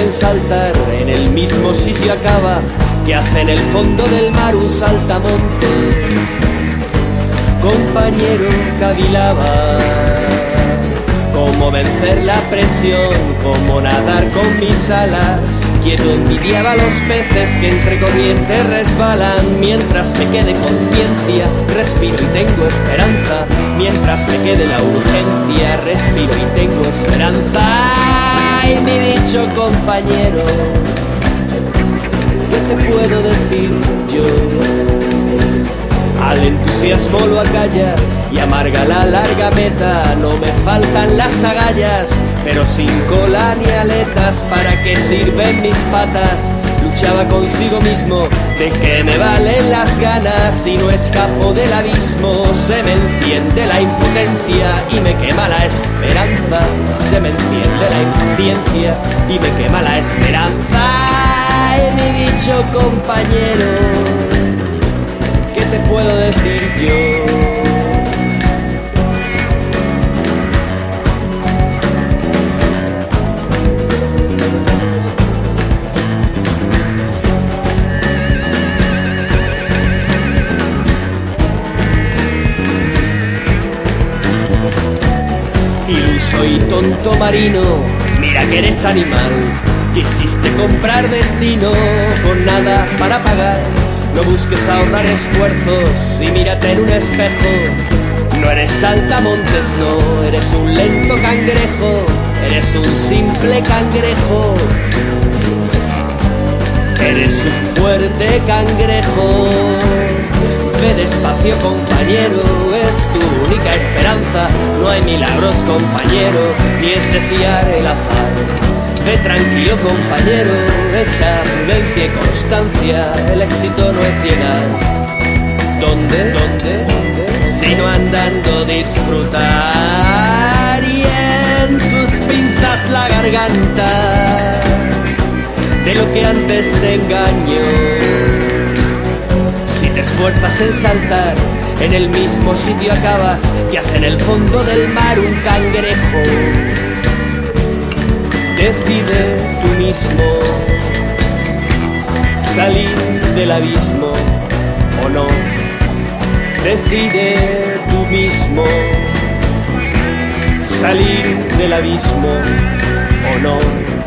en saltar, en el mismo sitio acaba que hace en el fondo del mar un saltamontes. Compañero, cavilaba cómo vencer la presión, cómo nadar con mis alas. Quieto envidiaba a los peces que entre corrientes resbalan. Mientras me quede conciencia, respiro y tengo esperanza. Mientras me quede la urgencia, respiro y tengo esperanza. Ay, mi dicho compañero, ¿qué te puedo decir yo? Al entusiasmo lo acalla y amarga la larga meta. No me faltan las agallas, pero sin cola ni aletas. ¿Para qué sirven mis patas? Luchaba consigo mismo, ¿de qué me valen las ganas? Si no escapo del abismo, se me enciende la impotencia y me quema la esperanza. Se me enciende la impaciencia y me quema la esperanza. Ay, mi dicho compañero, ¿qué te puedo decir yo? Iluso y tonto marino, mira que eres animal. Quisiste comprar destino con nada para pagar. No busques ahorrar esfuerzos y mírate en un espejo. No eres saltamontes, no, eres un lento cangrejo. Eres un simple cangrejo. Eres un fuerte cangrejo. Ve despacio, compañero, es tu única esperanza. No hay milagros, compañero, ni es de fiar el azar. Ve tranquilo, compañero, echa prudencia y constancia. El éxito no es llegar. ¿Dónde? Sino andando disfrutar. Y en tus pinzas la garganta de lo que antes te engañó. Si te esfuerzas en saltar, en el mismo sitio acabas que hace en el fondo del mar un cangrejo. Decide tú mismo salir del abismo o no. Decide tú mismo salir del abismo o no.